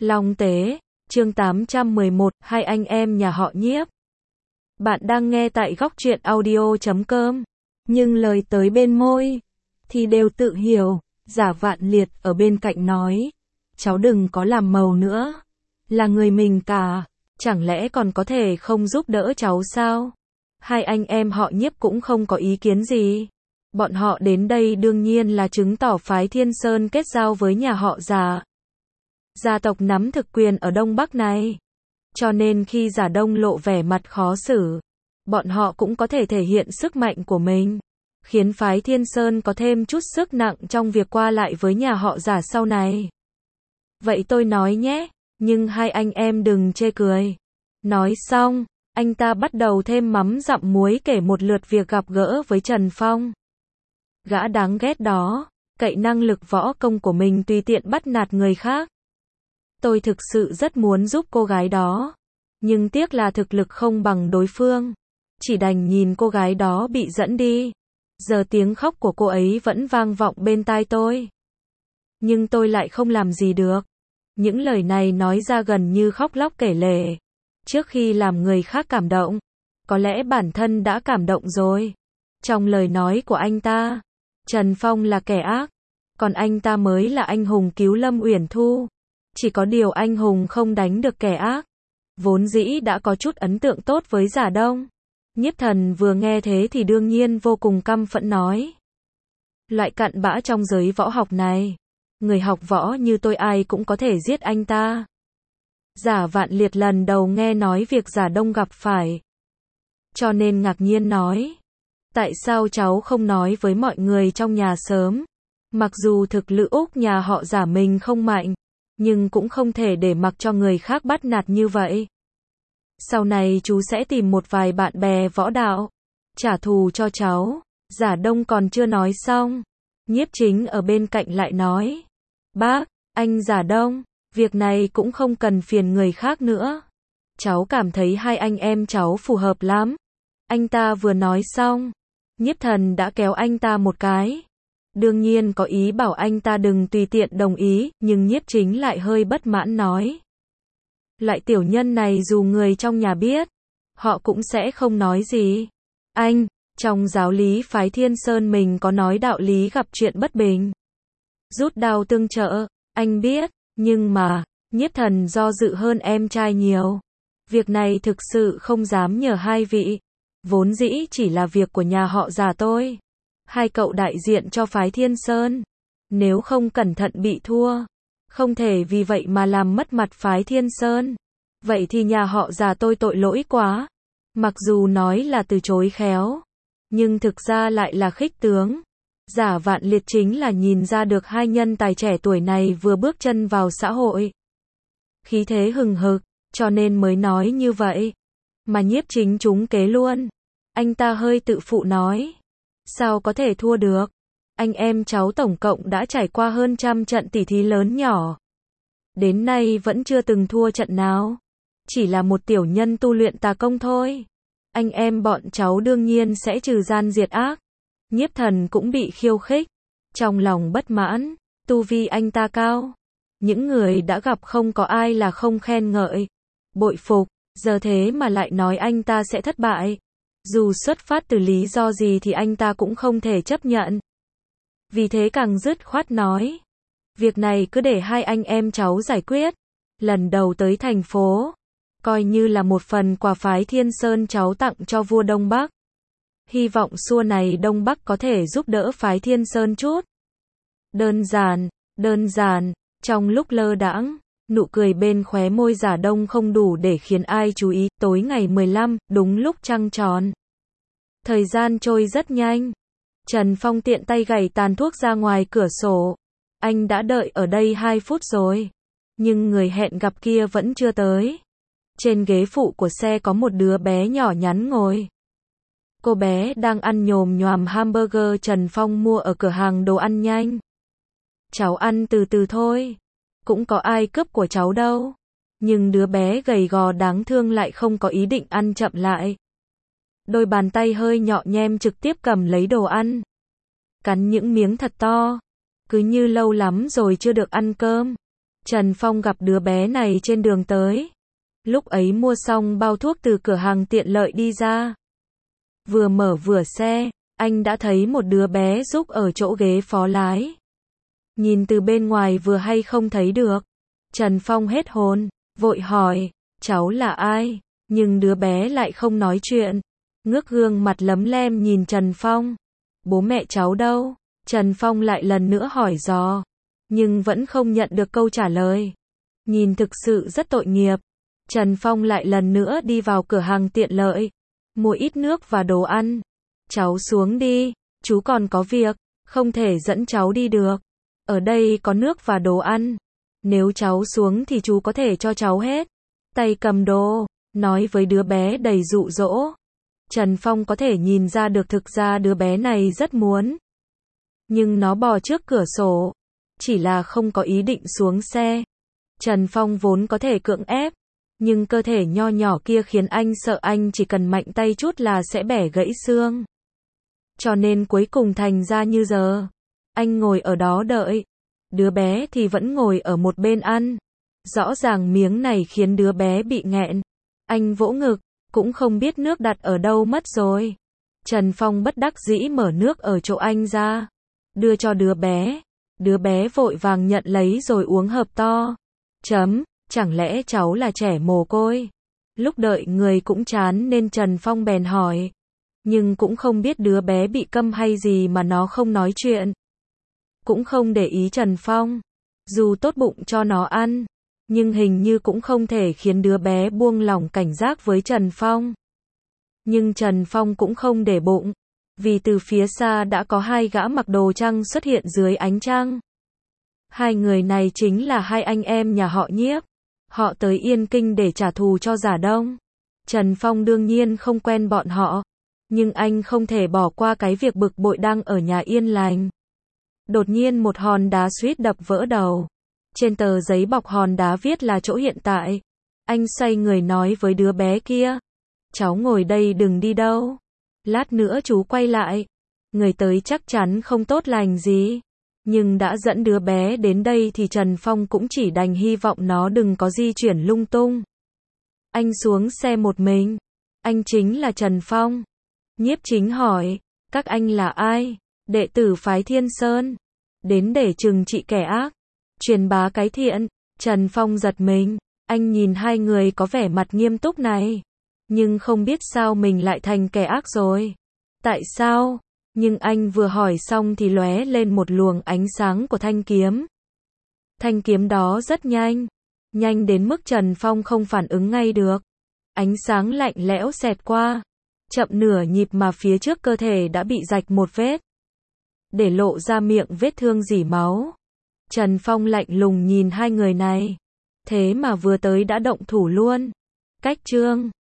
Long Tế, chương 811, hai anh em nhà họ Nhiếp. Bạn đang nghe tại góc truyện audio.com. Nhưng lời tới bên môi, thì đều tự hiểu. Giả Vạn Liệt ở bên cạnh nói, cháu đừng có làm màu nữa. Là người mình cả, chẳng lẽ còn có thể không giúp đỡ cháu sao? Hai anh em họ Nhiếp cũng không có ý kiến gì. Bọn họ đến đây đương nhiên là chứng tỏ phái Thiên Sơn kết giao với nhà họ Giả. Gia tộc nắm thực quyền ở Đông Bắc này. Cho nên khi Giả Đông lộ vẻ mặt khó xử, bọn họ cũng có thể thể hiện sức mạnh của mình, khiến phái Thiên Sơn có thêm chút sức nặng trong việc qua lại với nhà họ Giả sau này. Vậy tôi nói nhé, nhưng hai anh em đừng chê cười. Nói xong, anh ta bắt đầu thêm mắm dặm muối kể một lượt việc gặp gỡ với Trần Phong. Gã đáng ghét đó, cậy năng lực võ công của mình tùy tiện bắt nạt người khác. Tôi thực sự rất muốn giúp cô gái đó, nhưng tiếc là thực lực không bằng đối phương. Chỉ đành nhìn cô gái đó bị dẫn đi. Giờ tiếng khóc của cô ấy vẫn vang vọng bên tai tôi. Nhưng tôi lại không làm gì được. Những lời này nói ra gần như khóc lóc kể lể. Trước khi làm người khác cảm động, có lẽ bản thân đã cảm động rồi. Trong lời nói của anh ta, Trần Phong là kẻ ác, còn anh ta mới là anh hùng cứu Lâm Uyển Thu. Chỉ có điều anh hùng không đánh được kẻ ác. Vốn dĩ đã có chút ấn tượng tốt với Giả Đông. Nhiếp Thần vừa nghe thế thì đương nhiên vô cùng căm phẫn nói. Loại cặn bã trong giới võ học này, người học võ như tôi ai cũng có thể giết anh ta. Giả Vạn Liệt lần đầu nghe nói việc Giả Đông gặp phải, cho nên ngạc nhiên nói. Tại sao cháu không nói với mọi người trong nhà sớm? Mặc dù thực lực nhà họ Giả mình không mạnh, nhưng cũng không thể để mặc cho người khác bắt nạt như vậy. Sau này chú sẽ tìm một vài bạn bè võ đạo, trả thù cho cháu. Giả Đông còn chưa nói xong, Nhiếp Chính ở bên cạnh lại nói. Bác, anh Giả Đông, việc này cũng không cần phiền người khác nữa. Cháu cảm thấy hai anh em cháu phù hợp lắm. Anh ta vừa nói xong, Nhiếp Thần đã kéo anh ta một cái. Đương nhiên có ý bảo anh ta đừng tùy tiện đồng ý, nhưng Nhiếp Chính lại hơi bất mãn nói. Loại tiểu nhân này dù người trong nhà biết, họ cũng sẽ không nói gì. Anh, trong giáo lý phái Thiên Sơn mình có nói đạo lý gặp chuyện bất bình, rút đao tương trợ, anh biết, nhưng mà, Nhiếp Thần do dự hơn em trai nhiều. Việc này thực sự không dám nhờ hai vị. Vốn dĩ chỉ là việc của nhà họ Giả tôi. Hai cậu đại diện cho phái Thiên Sơn. Nếu không cẩn thận bị thua, không thể vì vậy mà làm mất mặt phái Thiên Sơn. Vậy thì nhà họ Giả tôi tội lỗi quá. Mặc dù nói là từ chối khéo, nhưng thực ra lại là khích tướng. Giả Vạn Liệt chính là nhìn ra được hai nhân tài trẻ tuổi này vừa bước chân vào xã hội, khí thế hừng hực, cho nên mới nói như vậy. Mà Nhiếp Chính trúng kế luôn. Anh ta hơi tự phụ nói. Sao có thể thua được? Anh em cháu tổng cộng đã trải qua hơn 100 trận tỉ thí lớn nhỏ. Đến nay vẫn chưa từng thua trận nào. Chỉ là một tiểu nhân tu luyện tà công thôi. Anh em bọn cháu đương nhiên sẽ trừ gian diệt ác. Nhiếp Thần cũng bị khiêu khích. Trong lòng bất mãn, tu vi anh ta cao. Những người đã gặp không có ai là không khen ngợi. Bội phục, giờ thế mà lại nói anh ta sẽ thất bại. Dù xuất phát từ lý do gì thì anh ta cũng không thể chấp nhận. Vì thế càng dứt khoát nói. Việc này cứ để hai anh em cháu giải quyết. Lần đầu tới thành phố, coi như là một phần quà phái Thiên Sơn cháu tặng cho vua Đông Bắc. Hy vọng xua này Đông Bắc có thể giúp đỡ phái Thiên Sơn chút. Đơn giản, trong lúc lơ đãng, nụ cười bên khóe môi Giả Đông không đủ để khiến ai chú ý. Tối ngày 15, đúng lúc trăng tròn. Thời gian trôi rất nhanh. Trần Phong tiện tay gảy tàn thuốc ra ngoài cửa sổ. Anh đã đợi ở đây 2 phút rồi, nhưng người hẹn gặp kia vẫn chưa tới. Trên ghế phụ của xe có một đứa bé nhỏ nhắn ngồi. Cô bé đang ăn nhồm nhoàm hamburger Trần Phong mua ở cửa hàng đồ ăn nhanh. Cháu ăn từ từ thôi. Cũng có ai cướp của cháu đâu. Nhưng đứa bé gầy gò đáng thương lại không có ý định ăn chậm lại. Đôi bàn tay hơi nhọ nhem trực tiếp cầm lấy đồ ăn. Cắn những miếng thật to. Cứ như lâu lắm rồi chưa được ăn cơm. Trần Phong gặp đứa bé này trên đường tới. Lúc ấy mua xong bao thuốc từ cửa hàng tiện lợi đi ra. Vừa mở vừa xe, anh đã thấy một đứa bé giúp ở chỗ ghế phó lái. Nhìn từ bên ngoài vừa hay không thấy được. Trần Phong hết hồn, vội hỏi, cháu là ai? Nhưng đứa bé lại không nói chuyện. Ngước gương mặt lấm lem nhìn Trần Phong. Bố mẹ cháu đâu? Trần Phong lại lần nữa hỏi dò. Nhưng vẫn không nhận được câu trả lời. Nhìn thực sự rất tội nghiệp. Trần Phong lại lần nữa đi vào cửa hàng tiện lợi. Mua ít nước và đồ ăn. Cháu xuống đi, chú còn có việc, không thể dẫn cháu đi được. Ở đây có nước và đồ ăn. Nếu cháu xuống thì chú có thể cho cháu hết. Tay cầm đồ, nói với đứa bé đầy dụ dỗ. Trần Phong có thể nhìn ra được thực ra đứa bé này rất muốn. Nhưng nó bò trước cửa sổ. Chỉ là không có ý định xuống xe. Trần Phong vốn có thể cưỡng ép. Nhưng cơ thể nho nhỏ kia khiến anh sợ anh chỉ cần mạnh tay chút là sẽ bẻ gãy xương. Cho nên cuối cùng thành ra như giờ. Anh ngồi ở đó đợi. Đứa bé thì vẫn ngồi ở một bên ăn. Rõ ràng miếng này khiến đứa bé bị nghẹn. Anh vỗ ngực, cũng không biết nước đặt ở đâu mất rồi. Trần Phong bất đắc dĩ mở nước ở chỗ anh ra. Đưa cho đứa bé. Đứa bé vội vàng nhận lấy rồi uống hớp to. Chẳng lẽ cháu là trẻ mồ côi? Lúc đợi người cũng chán nên Trần Phong bèn hỏi. Nhưng cũng không biết đứa bé bị câm hay gì mà nó không nói chuyện. Cũng không để ý Trần Phong. Dù tốt bụng cho nó ăn, nhưng hình như cũng không thể khiến đứa bé buông lỏng cảnh giác với Trần Phong. Nhưng Trần Phong cũng không để bụng. Vì từ phía xa đã có hai gã mặc đồ trăng xuất hiện dưới ánh trăng. Hai người này chính là hai anh em nhà họ Nhiếp. Họ tới Yên Kinh để trả thù cho Giả Đông. Trần Phong đương nhiên không quen bọn họ. Nhưng anh không thể bỏ qua cái việc bực bội đang ở nhà yên lành. Đột nhiên một hòn đá suýt đập vỡ đầu. Trên tờ giấy bọc hòn đá viết là chỗ hiện tại. Anh xoay người nói với đứa bé kia. Cháu ngồi đây đừng đi đâu. Lát nữa chú quay lại. Người tới chắc chắn không tốt lành gì. Nhưng đã dẫn đứa bé đến đây thì Trần Phong cũng chỉ đành hy vọng nó đừng có di chuyển lung tung. Anh xuống xe một mình. Anh chính là Trần Phong. Nhiếp Chính hỏi, các anh là ai? Đệ tử phái Thiên Sơn. Đến để trừng trị kẻ ác. Truyền bá cái thiện. Trần Phong giật mình. Anh nhìn hai người có vẻ mặt nghiêm túc này. Nhưng không biết sao mình lại thành kẻ ác rồi. Tại sao? Nhưng anh vừa hỏi xong thì lóe lên một luồng ánh sáng của thanh kiếm. Thanh kiếm đó rất nhanh. Nhanh đến mức Trần Phong không phản ứng ngay được. Ánh sáng lạnh lẽo xẹt qua. Chậm nửa nhịp mà phía trước cơ thể đã bị rạch một vết. Để lộ ra miệng vết thương rỉ máu. Trần Phong lạnh lùng nhìn hai người này. Thế mà vừa tới đã động thủ luôn. Cách chương